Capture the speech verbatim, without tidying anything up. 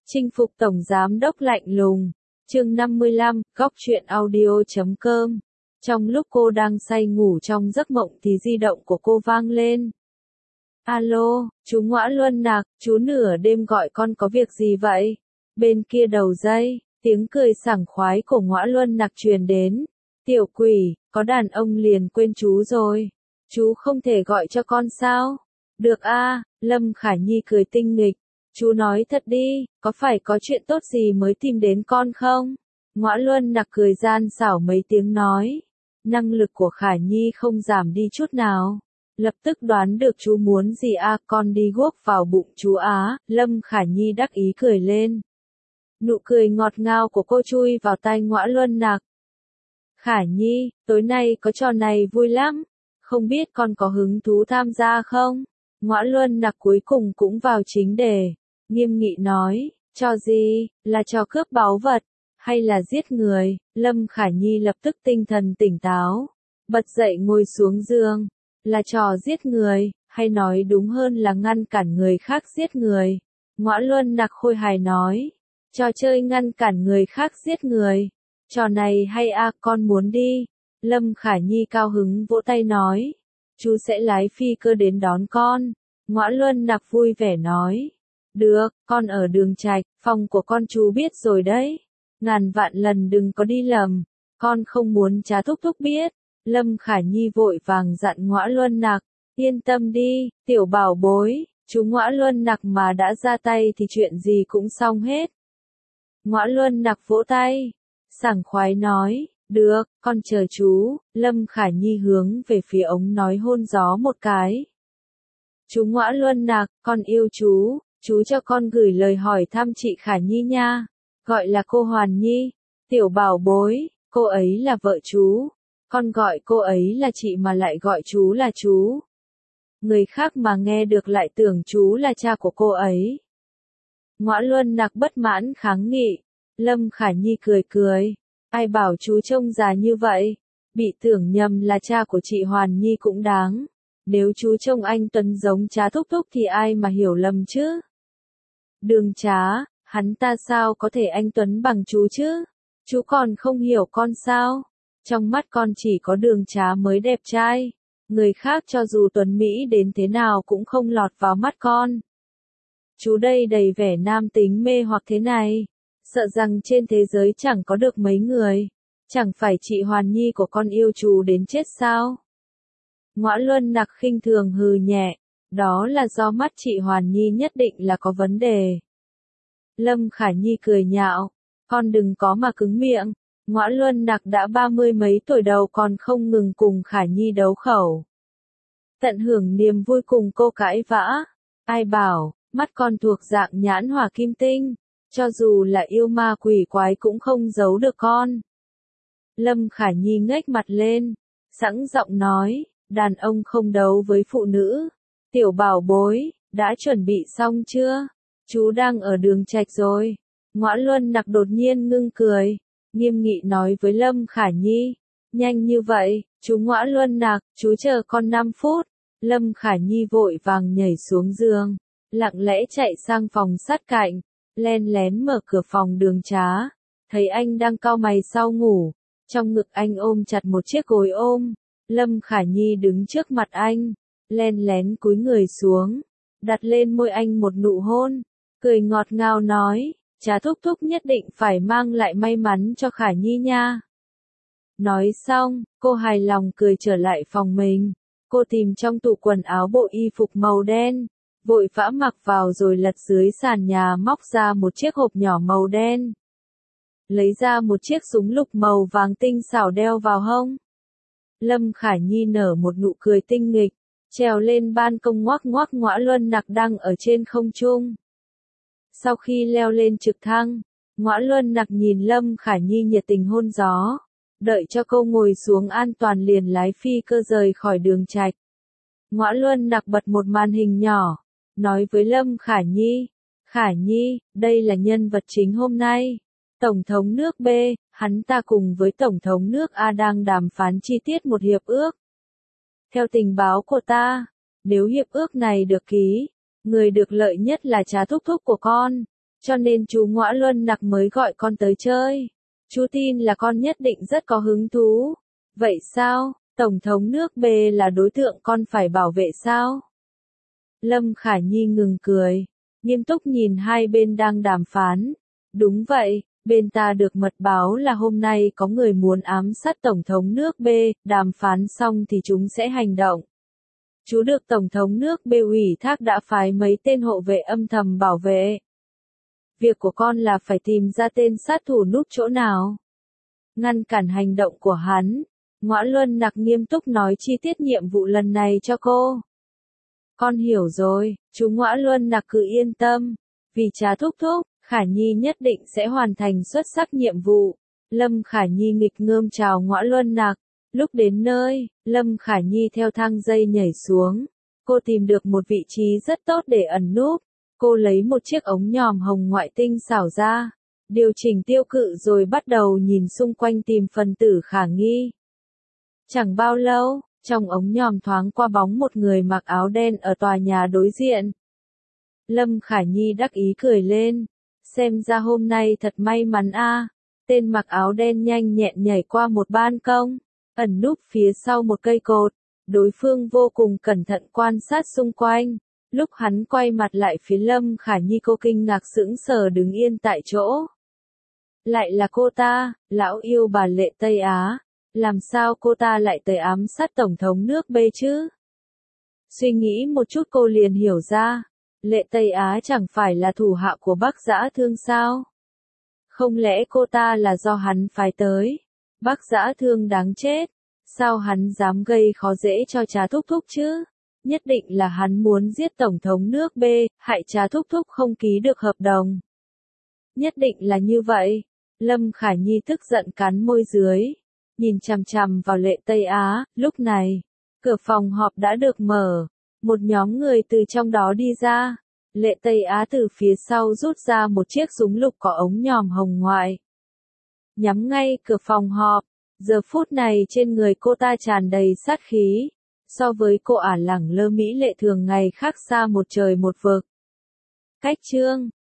Chinh phục tổng giám đốc lạnh lùng. Chương năm mươi lăm, góc truyện audio chấm com. Trong lúc cô đang say ngủ trong giấc mộng thì di động của cô vang lên. Alo, chú Ngõa Luân Nạc, chú nửa đêm gọi con có việc gì vậy? Bên kia đầu dây, tiếng cười sảng khoái của Ngõa Luân Nạc truyền đến. Tiểu quỷ, có đàn ông liền quên chú rồi. Chú không thể gọi cho con sao? Được a, Lâm Khả Nhi cười tinh nghịch. Chú nói thật đi, có phải có chuyện tốt gì mới tìm đến con không? Ngõa Luân Nạc cười gian xảo mấy tiếng nói. Năng lực của Khả Nhi không giảm đi chút nào. Lập tức đoán được chú muốn gì a, con đi guốc vào bụng chú á. Lâm Khả Nhi đắc ý cười lên. Nụ cười ngọt ngào của cô chui vào tai Ngõa Luân Nạc. Khả Nhi, tối nay có trò này vui lắm. Không biết con có hứng thú tham gia không? Ngõa Luân Nạc cuối cùng cũng vào chính đề. Nghiêm nghị nói, trò gì, là trò cướp báu vật, hay là giết người? Lâm Khả Nhi lập tức tinh thần tỉnh táo, bật dậy ngồi xuống giường. Là trò giết người, hay nói đúng hơn là ngăn cản người khác giết người. Ngõa Luân Nạc khôi hài nói, trò chơi ngăn cản người khác giết người. Trò này hay a, con muốn đi. Lâm Khả Nhi cao hứng vỗ tay nói, chú sẽ lái phi cơ đến đón con. Ngõa Luân Nạc vui vẻ nói, được, con ở Đường Trạch, phòng của con chú biết rồi đấy. Ngàn vạn lần đừng có đi lầm, con không muốn cha thúc thúc biết. Lâm Khả Nhi vội vàng dặn Ngõa Luân Nạc, yên tâm đi, tiểu bảo bối, chú Ngõa Luân Nạc mà đã ra tay thì chuyện gì cũng xong hết. Ngõa Luân Nạc vỗ tay, sảng khoái nói, được, con chờ chú. Lâm Khả Nhi hướng về phía ống nói hôn gió một cái. Chú Ngõa Luân Nạc, con yêu chú, chú cho con gửi lời hỏi thăm chị Khả Nhi nha, gọi là cô Hoàn Nhi, tiểu bảo bối, cô ấy là vợ chú, con gọi cô ấy là chị mà lại gọi chú là chú. Người khác mà nghe được lại tưởng chú là cha của cô ấy. Ngõa Luân Nạc bất mãn kháng nghị. Lâm Khả Nhi cười cười, ai bảo chú trông già như vậy, bị tưởng nhầm là cha của chị Hoàn Nhi cũng đáng. Nếu chú trông anh Tuấn giống cha thúc thúc thì ai mà hiểu lầm chứ? Đường Trá, hắn ta sao có thể anh Tuấn bằng chú chứ? Chú còn không hiểu con sao? Trong mắt con chỉ có Đường Trá mới đẹp trai. Người khác cho dù Tuấn Mỹ đến thế nào cũng không lọt vào mắt con. Chú đây đầy vẻ nam tính mê hoặc thế này. Sợ rằng trên thế giới chẳng có được mấy người. Chẳng phải chị Hoàn Nhi của con yêu chú đến chết sao? Ngõa Luân Nạc khinh thường hừ nhẹ, đó là do mắt chị Hoàn Nhi nhất định là có vấn đề. Lâm Khả Nhi cười nhạo, con đừng có mà cứng miệng. Ngõa Luân Nạc đã ba mươi mấy tuổi đầu còn không ngừng cùng Khả Nhi đấu khẩu. Tận hưởng niềm vui cùng cô cãi vã. Ai bảo, mắt con thuộc dạng nhãn hỏa kim tinh, cho dù là yêu ma quỷ quái cũng không giấu được con. Lâm Khả Nhi ngếch mặt lên, sẵn giọng nói, đàn ông không đấu với phụ nữ. Tiểu bảo bối, đã chuẩn bị xong chưa? Chú đang ở Đường Trạch rồi. Ngõa Luân Nạc đột nhiên ngưng cười, nghiêm nghị nói với Lâm Khả Nhi, nhanh như vậy, chú Ngõa Luân Nạc, chú chờ con năm phút. Lâm Khả Nhi vội vàng nhảy xuống giường, lặng lẽ chạy sang phòng sát cạnh, len lén mở cửa phòng Đường Trá, thấy anh đang cau mày sau ngủ, trong ngực anh ôm chặt một chiếc gối ôm. Lâm Khả Nhi đứng trước mặt anh, len lén cúi người xuống, đặt lên môi anh một nụ hôn, cười ngọt ngào nói, cha thúc thúc nhất định phải mang lại may mắn cho Khả Nhi nha. Nói xong, cô hài lòng cười trở lại phòng mình, cô tìm trong tủ quần áo bộ y phục màu đen, vội vã mặc vào rồi lật dưới sàn nhà móc ra một chiếc hộp nhỏ màu đen. Lấy ra một chiếc súng lục màu vàng tinh xảo đeo vào hông. Lâm Khả Nhi nở một nụ cười tinh nghịch, trèo lên ban công ngoác ngoác Ngõa Luân Nạc đang ở trên không trung. Sau khi leo lên trực thăng, Ngõa Luân Nạc nhìn Lâm Khả Nhi nhiệt tình hôn gió, đợi cho cô ngồi xuống an toàn liền lái phi cơ rời khỏi Đường Trạch. Ngõa Luân Nạc bật một màn hình nhỏ, nói với Lâm Khả Nhi, Khả Nhi, đây là nhân vật chính hôm nay. Tổng thống nước B, hắn ta cùng với Tổng thống nước A đang đàm phán chi tiết một hiệp ước. Theo tình báo của ta, nếu hiệp ước này được ký, người được lợi nhất là cha thúc thúc của con. cho nên chú Ngõa Luân Nặc mới gọi con tới chơi. Chú tin là con nhất định rất có hứng thú. Vậy sao, Tổng thống nước B là đối tượng con phải bảo vệ sao? Lâm Khả Nhi ngừng cười, nghiêm túc nhìn hai bên đang đàm phán. Đúng vậy, bên ta được mật báo là hôm nay có người muốn ám sát Tổng thống nước B, đàm phán xong thì chúng sẽ hành động. Chú được Tổng thống nước B ủy thác đã phái mấy tên hộ vệ âm thầm bảo vệ. Việc của con là phải tìm ra tên sát thủ núp chỗ nào. Ngăn cản hành động của hắn. Ngõa Luân Nặc nghiêm túc nói chi tiết nhiệm vụ lần này cho cô. Con hiểu rồi, chú Ngõa Luân Nặc cứ yên tâm. Vì cha thúc thúc, Khả Nhi nhất định sẽ hoàn thành xuất sắc nhiệm vụ. Lâm Khả Nhi nghịch ngợm chào Ngõa Luân Nặc. Lúc đến nơi, Lâm Khả Nhi theo thang dây nhảy xuống. Cô tìm được một vị trí rất tốt để ẩn núp. Cô lấy một chiếc ống nhòm hồng ngoại tinh xảo ra. Điều chỉnh tiêu cự rồi bắt đầu nhìn xung quanh tìm phần tử khả nghi. Chẳng bao lâu, trong ống nhòm thoáng qua bóng một người mặc áo đen ở tòa nhà đối diện. Lâm Khả Nhi đắc ý cười lên. Xem ra hôm nay thật may mắn a. Tên mặc áo đen nhanh nhẹn nhảy qua một ban công, ẩn núp phía sau một cây cột. Đối phương vô cùng cẩn thận quan sát xung quanh. Lúc hắn quay mặt lại phía Lâm Khả Nhi, cô kinh ngạc sững sờ đứng yên tại chỗ. Lại là cô ta, lão yêu bà Lệ Tây Á. Làm sao cô ta lại tới ám sát Tổng thống nước B chứ? Suy nghĩ một chút cô liền hiểu ra. Lệ Tây Á chẳng phải là thủ hạ của Bắc Dã Thương sao? Không lẽ cô ta là do hắn phái tới? Bắc Dã Thương đáng chết. Sao hắn dám gây khó dễ cho cha thúc thúc chứ? Nhất định là hắn muốn giết Tổng thống nước B, hại cha thúc thúc không ký được hợp đồng. Nhất định là như vậy. Lâm Khả Nhi tức giận cắn môi dưới. Nhìn chằm chằm vào Lệ Tây Á, lúc này, cửa phòng họp đã được mở. Một nhóm người từ trong đó đi ra. Lệ Tây Á từ phía sau rút ra một chiếc súng lục có ống nhòm hồng ngoại. Nhắm ngay cửa phòng họp. Giờ phút này trên người cô ta tràn đầy sát khí. So với cô ả lẳng lơ mỹ lệ thường ngày khác xa một trời một vực. Cách chương